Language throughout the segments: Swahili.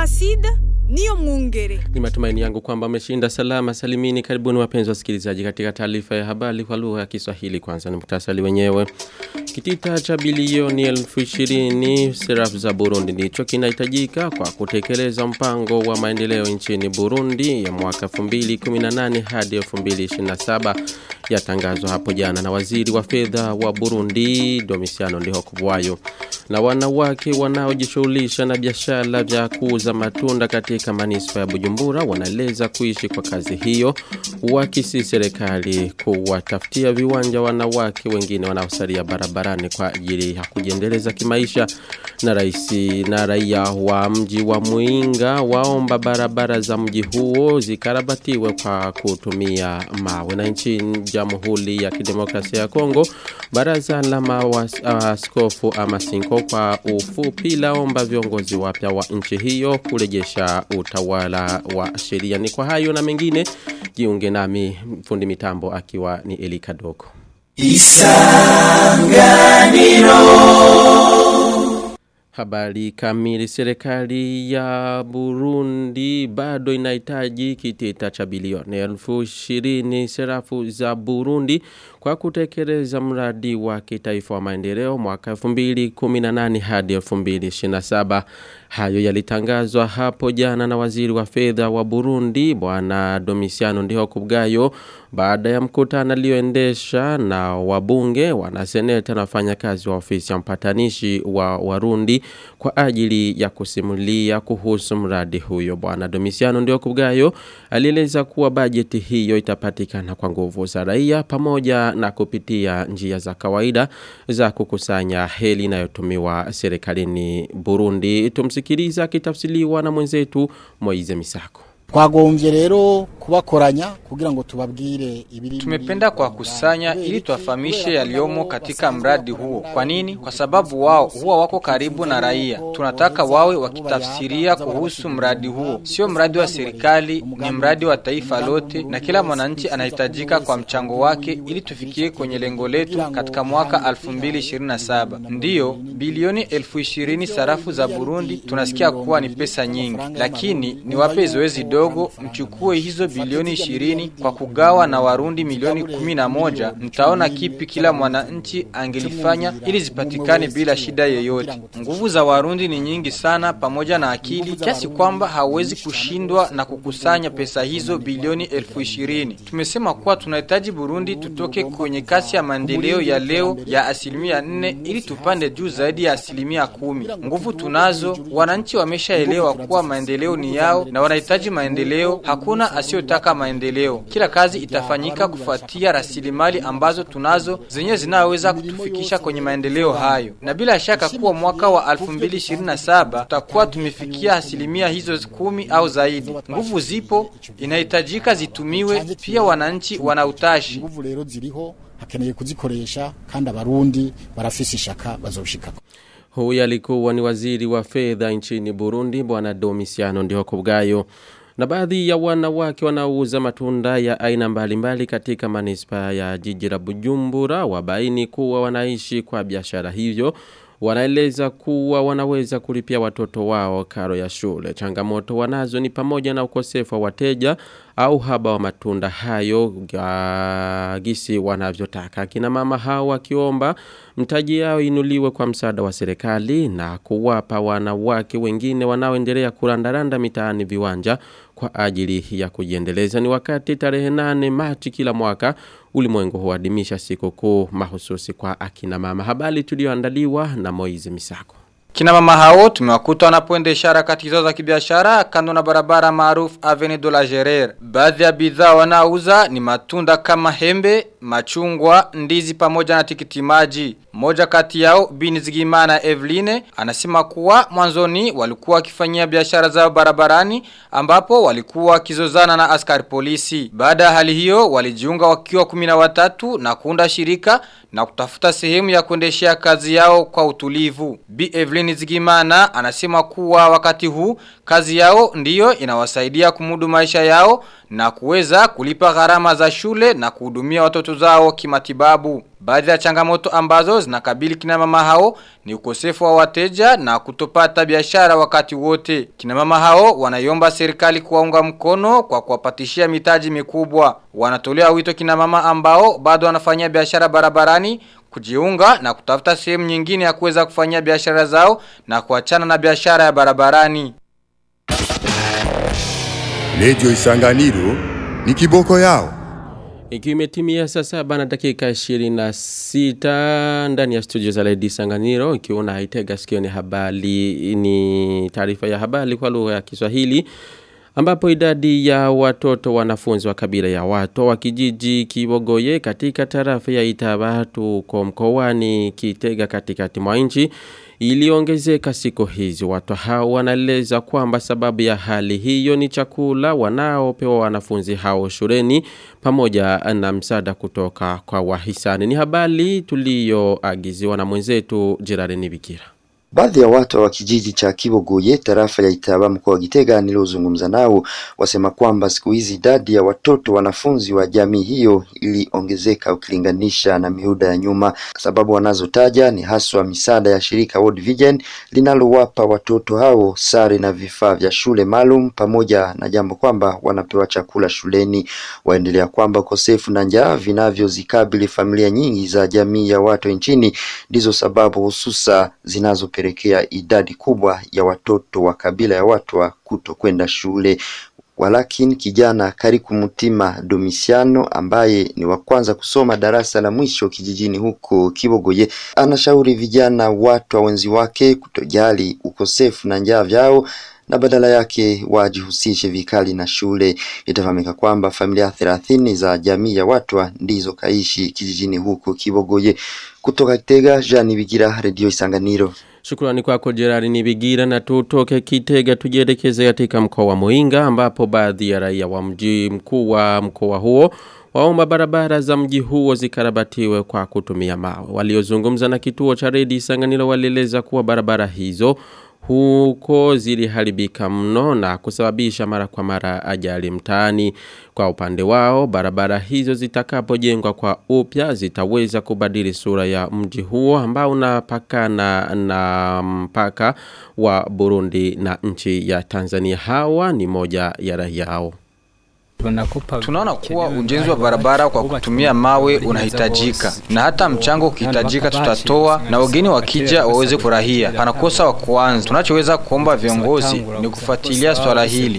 Placide Niyo Mwungere. Ni matumaini yangu kwamba umeshinda salama salimini. Karibuni wapenzi wasikilizaji katika taarifa ya habari kwa lugha ya Kiswahili. Kwanza ni muhtasari wenyewe. Kitita cha bilioni 20,000 sarafu za Burundi ndicho kinahitajika kwa kutekeleza mpango wa maendeleo nchini Burundi ya mwaka 2018 hadi 2027 yatangazwa hapo jana na waziri wa fedha wa Burundi Domitiano Ndihokubwayo. Na wanawake wanaojishughulisha na biashara vya kuuza matunda katika manispa ya Bujumbura wanaeleza kuishi kwa kazi hiyo, wakisi serikali kuwatafutia viwanja wanawake wengine wanaosalia barabarani kwa ajili ya kujiendeleza kimaisha. Na raia wa mji wa Muinga waomba barabara za mji huo zikarabatiwe kwa kutumia mawe. Na nchini Jamhuri ya Kidemokrasia ya Kongo, baraza la maaskofu ama Sinko kwa ufupi laomba viongozi wapya wa nchi hiyo kurejesha utawala wa sheria. Ni kwa hayo na mengine, jiunge nami fundi mitambo akiwa ni Eli Kadoko. Isanganiro. Habari kamili. Serikali ya Burundi bado inahitaji kitita cha bilioni 20,000 sarafu za Burundi kwa kutekeleza mradi wa kitaifa wa maendeleo mwaka 2018 hadi 2027. Hayo yalitangazwa hapo jana na waziri wa fedha wa Burundi Bwana Domitiano Ndihokubwayo baada ya mkutano alioendesha na wabunge, wanaseneta na wafanyakazi wa ofisi ya mpatanishi wa Warundi kwa ajili ya kusimulia kuhusu mradi huyo. Bwana Domitiano Ndihokubwayo alieleza kuwa bajeti hiyo itapatikana kwa nguvu za raia pamoja na kupitia njia za kawaida za kukusanya hela inayotumiwa serikalini Burundi. Tumsikiliza akitafsiriwa na mwenzetu Moize Misako. Twagombye rero kubakoranya kugira ngo tubabwire ibiri. Tumependa kwa kusanya ili tuwafahamishe yaliomo katika mradi huo. Kwa nini? Kwa sababu wao huwa wako karibu na raia. Tunataka wawe wakitafsiria kuhusu mradi huo. Sio mradi wa serikali, ni mradi wa taifa lote na kila mwananchi anahitajika kwa mchango wake ili tufikie kwenye lengo letu katika mwaka 2027. Ndiyo, bilioni 20,000 sarafu za Burundi tunasikia kuwa ni pesa nyingi, lakini ni wape zoezi dogo. Mchukue hizo bilioni 20 kwa kugawa na Warundi milioni 11, mtaona kipi kila mwananchi angelifanya ili zipatikane bila shida yoyote. Nguvu za Warundi ni nyingi sana pamoja na akili kiasi kwamba hawezi kushindwa na kukusanya pesa hizo bilioni 20,000. Tumesema kuwa tunahitaji Burundi tutoke kwenye kasi ya maendeleo ya leo ya 4% ili tupande juu zaidi ya 10%. Nguvu tunazo, wananchi wameshaelewa kuwa maendeleo ni yao na wanahitaji maendeleo. Hakuna asiyotaka maendeleo. Kila kazi itafanyika kufuatia rasilimali ambazo tunazo zenye zinaweza kutufikisha kwenye maendeleo hayo. Na bila shaka kuwa mwaka wa 2027 tutakuwa tumefikia asilimia hizo 10 au zaidi. Nguvu zipo, inahitajika zitumiwe, pia wananchi wana utashi. Nguvu rero ziriho, hakeneye kuzikoresha kandi abarundi barafisi shaka bazoshikako. Huyu alikuwa ni waziri wa fedha nchini Burundi Bwana Domitiano Ndihokubwayo. Na baadhi ya wanawake wanaouza matunda ya aina mbalimbali katika manispa ya jiji la Bujumbura wabaini kuwa wanaishi kwa biashara hivyo. Wanaeleza kuwa wanaweza kulipia watoto wao karo ya shule. Changamoto wanazo ni pamoja na ukosefu wa wateja au haba wa matunda hayo gisi wanavyotaka. Kina mama hao wakiomba mtaji yao inuliwe kwa msaada wa serikali na kuwapa wanawake wengine wanaoendelea kurandaranda mitaani viwanja kwa ajili ya kujiendeleza. Ni wakati tarehe 8 Machi kila mwaka ulimwengu huadhimisha siku kuu mahususi kwa akina mama. Habari tulioandaliwa na Moize Misako. Kina mama hao tumewakuta wanapoendesha harakati zao za kibiashara kando na barabara maarufu Avenue de la Gerere. Baadhi ya bidhaa wanauza ni matunda kama hembe, machungwa, ndizi pamoja na tikiti maji. Moja kati yao Binizigimana Eveline anasema kuwa mwanzoni walikuwa wakifanyia biashara zao barabarani ambapo walikuwa wakizozana na askari polisi. Baada ya hali hiyo walijiunga wakiwa 13 na kuunda shirika na kutafuta sehemu ya kuendeshea kazi yao kwa utulivu. Bi Eveline Nizigimana anasema kuwa wakati huu kazi yao ndiyo inawasaidia kumudu maisha yao na kuweza kulipa gharama za shule na kuhudumia watoto zao kimatibabu. Baadhi ya changamoto ambazo zinakabili kina mama hao ni ukosefu wa wateja na kutopata biashara wakati wote. Kina mama hao wanaiomba serikali kuwaunga mkono kwa kuwapatishia mitaji mikubwa. Wanatolea wito kina mama ambao bado wanafanya biashara barabarani kujiunga na kutafuta sehemu nyingine ya kuweza kufanyia biashara zao na kuachana na biashara ya barabarani. Radio Isanganiro ni kiboko yao. Ikiwa imetimia saa 7 na dakika 26 ndani ya studio za Radio Isanganiro, ikiwa unaitega sikio ni habari, ni taarifa ya habari kwa lugha ya Kiswahili, ambapo idadi ya watoto wanafunzi wa kabila ya watu wa kijiji Kibogoye katika tarafa ya Itaba tuko mkoani Kitega katikati mwa nchi iliongezeka siku hizi. Watu hao wanaeleza kwamba sababu ya hali hiyo ni chakula wanaopewa wanafunzi hao shuleni pamoja na msaada kutoka kwa wahisani. Ni habari tuliyoagiziwa na mwenzetu Gerard Nibikira. Baadhi ya watu wa kijiji cha Kibogoye tarafa ya Itaba mkoa wa Gitega niliozungumza nao wasema kwamba siku hizi idadi ya watoto wanafunzi wa jamii hiyo iliongezeka ukilinganisha na miuda ya nyuma. Sababu wanazotaja ni haswa misaada ya shirika World Vision linalowapa watoto hao sare na vifaa vya shule maalum pamoja na jambo kwamba wanapewa chakula shuleni. Waendelea kwamba ukosefu na njaa vinavyozikabili familia nyingi za jamii ya watu nchini ndizo sababu hususa zinazopelekea idadi kubwa ya watoto wa kabila ya watu wa kutokwenda shule. Walakini kijana Kariku Mutima Domisiano ambaye ni wa kwanza kusoma darasa la mwisho kijijini huko Kibogoye anashauri vijana watu wa wenzi wake kutojali ukosefu na njaa vyao na badala yake wajihusishe vikali na shule. Itafahamika kwamba familia 30 za jamii ya watu ndizo kaishi kijijini huko Kibogoye. Kutoka Kitega, Jean Bigira, Radio Isanganiro. Shukrani kwako Gerard Nibigira, na tutoke Kitega tujielekeze katika mkoa wa Muinga ambapo baadhi ya raia wa mji mkuu wa mkoa huo waomba barabara za mji huo zikarabatiwe kwa kutumia mawe. Waliozungumza na kituo cha Radio Isanganiro walieleza kuwa barabara hizo huko ziliharibika mno na kusababisha mara kwa mara ajali mtaani. Kwa upande wao, barabara hizo zitakapojengwa kwa upya zitaweza kubadili sura ya mji huo ambao unapakana na mpaka wa Burundi na nchi ya Tanzania. Hawa ni moja ya raia hao. Tunaona kuwa ujenzi wa barabara kwa kutumia mawe unahitajika na hata mchango ukihitajika tutatoa na wageni wakija waweze furahia. Panakosa wa kwanza. Tunachoweza kuomba viongozi ni kufuatilia swala hili.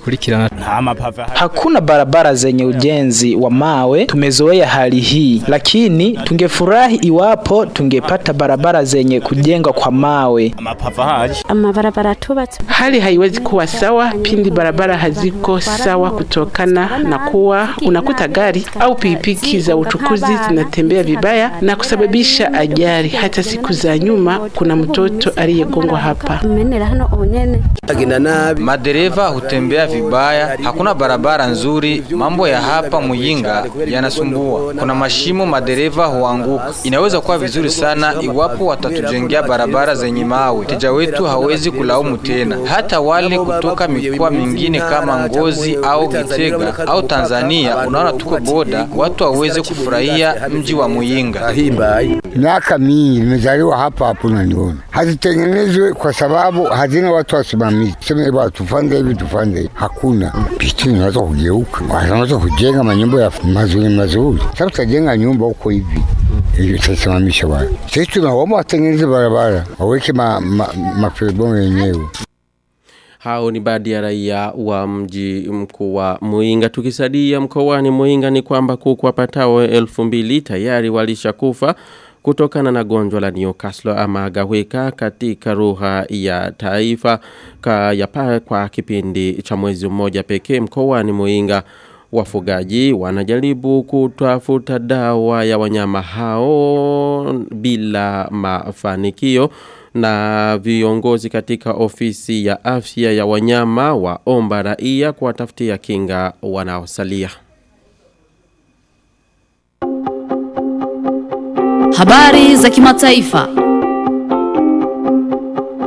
Hakuna barabara zenye ujenzi wa mawe, tumezoea hali hii, lakini tungefurahi iwapo tungepata barabara zenye kujengwa kwa mawe. Hali haiwezi kuwa sawa pindi barabara haziko sawa kutokana na kuwa unakuta gari au pikipiki za uchukuzi zinatembea vibaya na kusababisha ajali. Hata siku za nyuma kuna mtoto aliyegongwa hapa. Madereva hutembea vibaya, hakuna barabara nzuri. Mambo ya hapa Muyinga yanasumbua. Kuna mashimo, madereva huanguka. Inaweza kuwa vizuri sana iwapo watatujengea barabara zenye mawe. Wateja wetu hawezi kulaumu tena. Hata wale kutoka mikoa mingine kama Ngozi au Gitega au Tanzania, unaona tuko boda, watu waweze kufurahia mji wa Muyinga. Miaka mingi nimezaliwa hapa hapo na niona. Hazitengenezwe kwa sababu hazina watu wasimamizi. Sema hebu tufanye hivi tufanye hivi. Hakuna. Picha inaweza kugeuka. Wanaweza kujenga manyumba ya mazuri. Sasa tutajenga nyumba huko hivi. Ili tusimamishe wao. Sisi tunaomba watengeneze barabara. Waweke mafuribongo yenyewe. Hao ni baadhi ya raia wa mji mkuu wa Muinga. Tukisadia mkoani Muinga ni kwamba kuku wapatao 2000 tayari walishakufa kutokana na gonjwa la Newcastle ama agaweka katika lugha ya taifa kwa kipindi cha mwezi mmoja pekee mkoani Muinga. Wafugaji wanajaribu kutafuta dawa ya wanyama hao bila mafanikio, na viongozi katika ofisi ya afya ya wanyama waomba raia kuwatafutia kinga wanaosalia. Habari za kimataifa.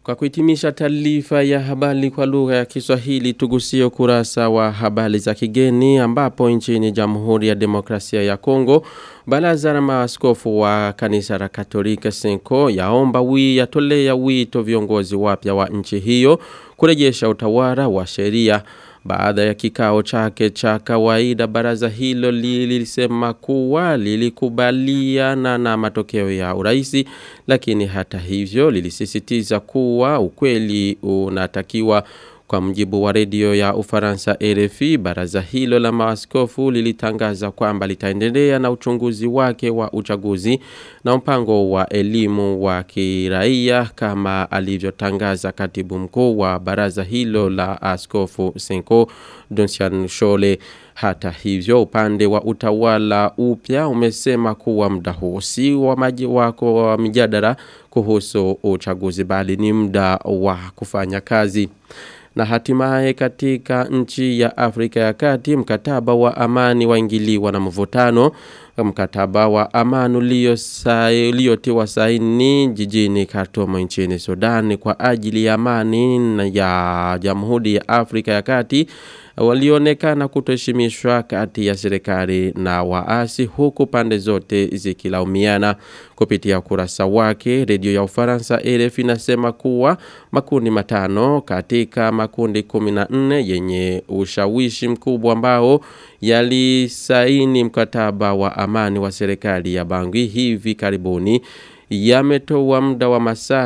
Kwa kuhitimisha taarifa ya habari kwa lugha ya Kiswahili, tugusie kurasa wa habari za kigeni ambapo nchini Jamhuri ya Demokrasia ya Kongo baraza la maaskofu wa kanisa la Katolika Senko yaomba yatolea wito viongozi wapya wa nchi hiyo kurejesha utawala wa sheria. Baada ya kikao chake cha kawaida, baraza hilo lilisema kuwa lilikubaliana na matokeo ya uraisi, lakini hata hivyo lilisisitiza kuwa ukweli unatakiwa. Kwa mujibu wa redio ya Ufaransa RFI, baraza hilo la maaskofu lilitangaza kwamba litaendelea na uchunguzi wake wa uchaguzi na mpango wa elimu wa kiraia kama alivyotangaza katibu mkuu wa baraza hilo la askofu Senko Donsian Shole. Hata hivyo upande wa utawala upya umesema kuwa muda huu si wa mijadala kuhusu uchaguzi bali ni muda wa kufanya kazi. Na hatimaye katika nchi ya Afrika ya Kati, mkataba wa amani waingiliwa na mvutano. Mkataba wa amani uliotiwa saini jijini Khartoum nchini Sudan kwa ajili ya amani ya Jamhuri ya Afrika ya Kati walionekana kutoheshimishwa kati ya serikali na waasi, huku pande zote zikilaumiana. Kupitia kurasa wake, redio ya Ufaransa RFI inasema kuwa makundi matano katika makundi 14 yenye ushawishi mkubwa ambao yalisaini mkataba wa amani wa serikali ya Bangui hivi karibuni yametoa muda wa masaa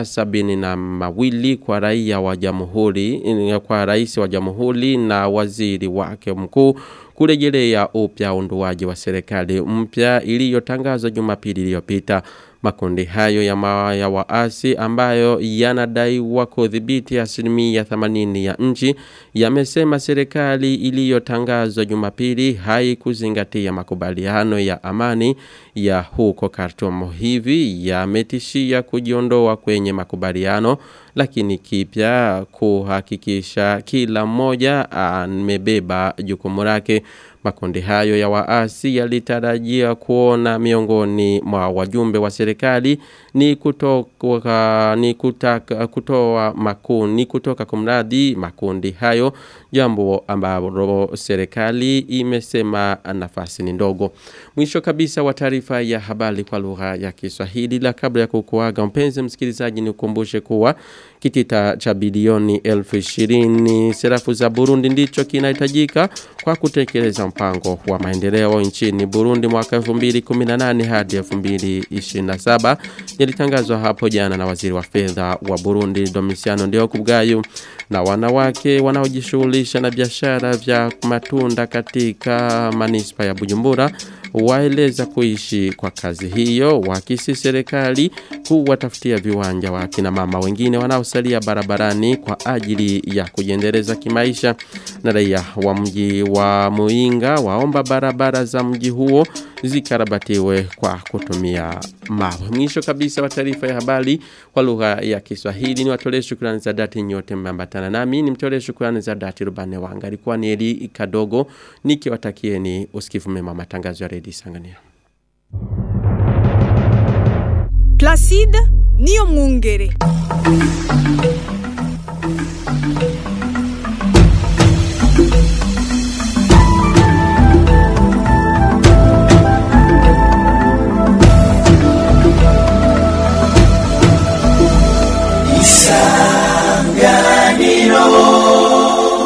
72 kwa raia wa jamhuri, kwa rais wa jamhuri na waziri wake mkuu kurejelea upya uundwaji wa serikali mpya iliyotangazwa Jumapili iliyopita. Makundi hayo ya waasi ambayo yanadaiwa kudhibiti 80% ya nchi yamesema serikali iliyotangazwa Jumapili haikuzingatia makubaliano ya amani ya huko Khartoum, hivi yametishia kujiondoa kwenye makubaliano, lakini kipya kuhakikisha kila mmoja amebeba jukumu lake. Makundi hayo ya waasi yalitarajia kuona miongoni mwa wajumbe wa serikali ni kutoka kumradi makundi hayo, jambo ambalo serikali imesema nafasi ni ndogo. Mwisho kabisa wa taarifa ya habari kwa lugha ya Kiswahili, la kabla ya kukuaga mpenzi msikilizaji nikukumbushe kuwa kitita cha bilioni 20,000 sarafu za Burundi ndicho kinahitajika kwa kutekeleza mpango wa maendeleo nchini Burundi mwaka 2018 hadi 2027. Yalitangazwa hapo jana na waziri wa fedha wa Burundi Domitiano Ndihokubwayo. Na wanawake wanaojishughulisha na biashara vya matunda katika manispa ya Bujumbura waeleza kuishi kwa kazi hiyo, wakisi serikali kuwatafutia viwanja wa kina mama wengine wanaosalia barabarani kwa ajili ya kujiendeleza kimaisha. Na raia wa mji wa Muinga waomba barabara za mji huo zikarabatiwe kwa kutumia mawe. Mwisho kabisa wa taarifa ya habari kwa lugha ya Kiswahili, ni watolee shukrani za dhati nyote mmeambatana nami. Nimtolee shukrani za dhati rubane wangu alikuwa ni Eli Kadogo, nikiwatakieni usikivu mema matangazo ya Radio Isanganiro. Placide Niyomwungere.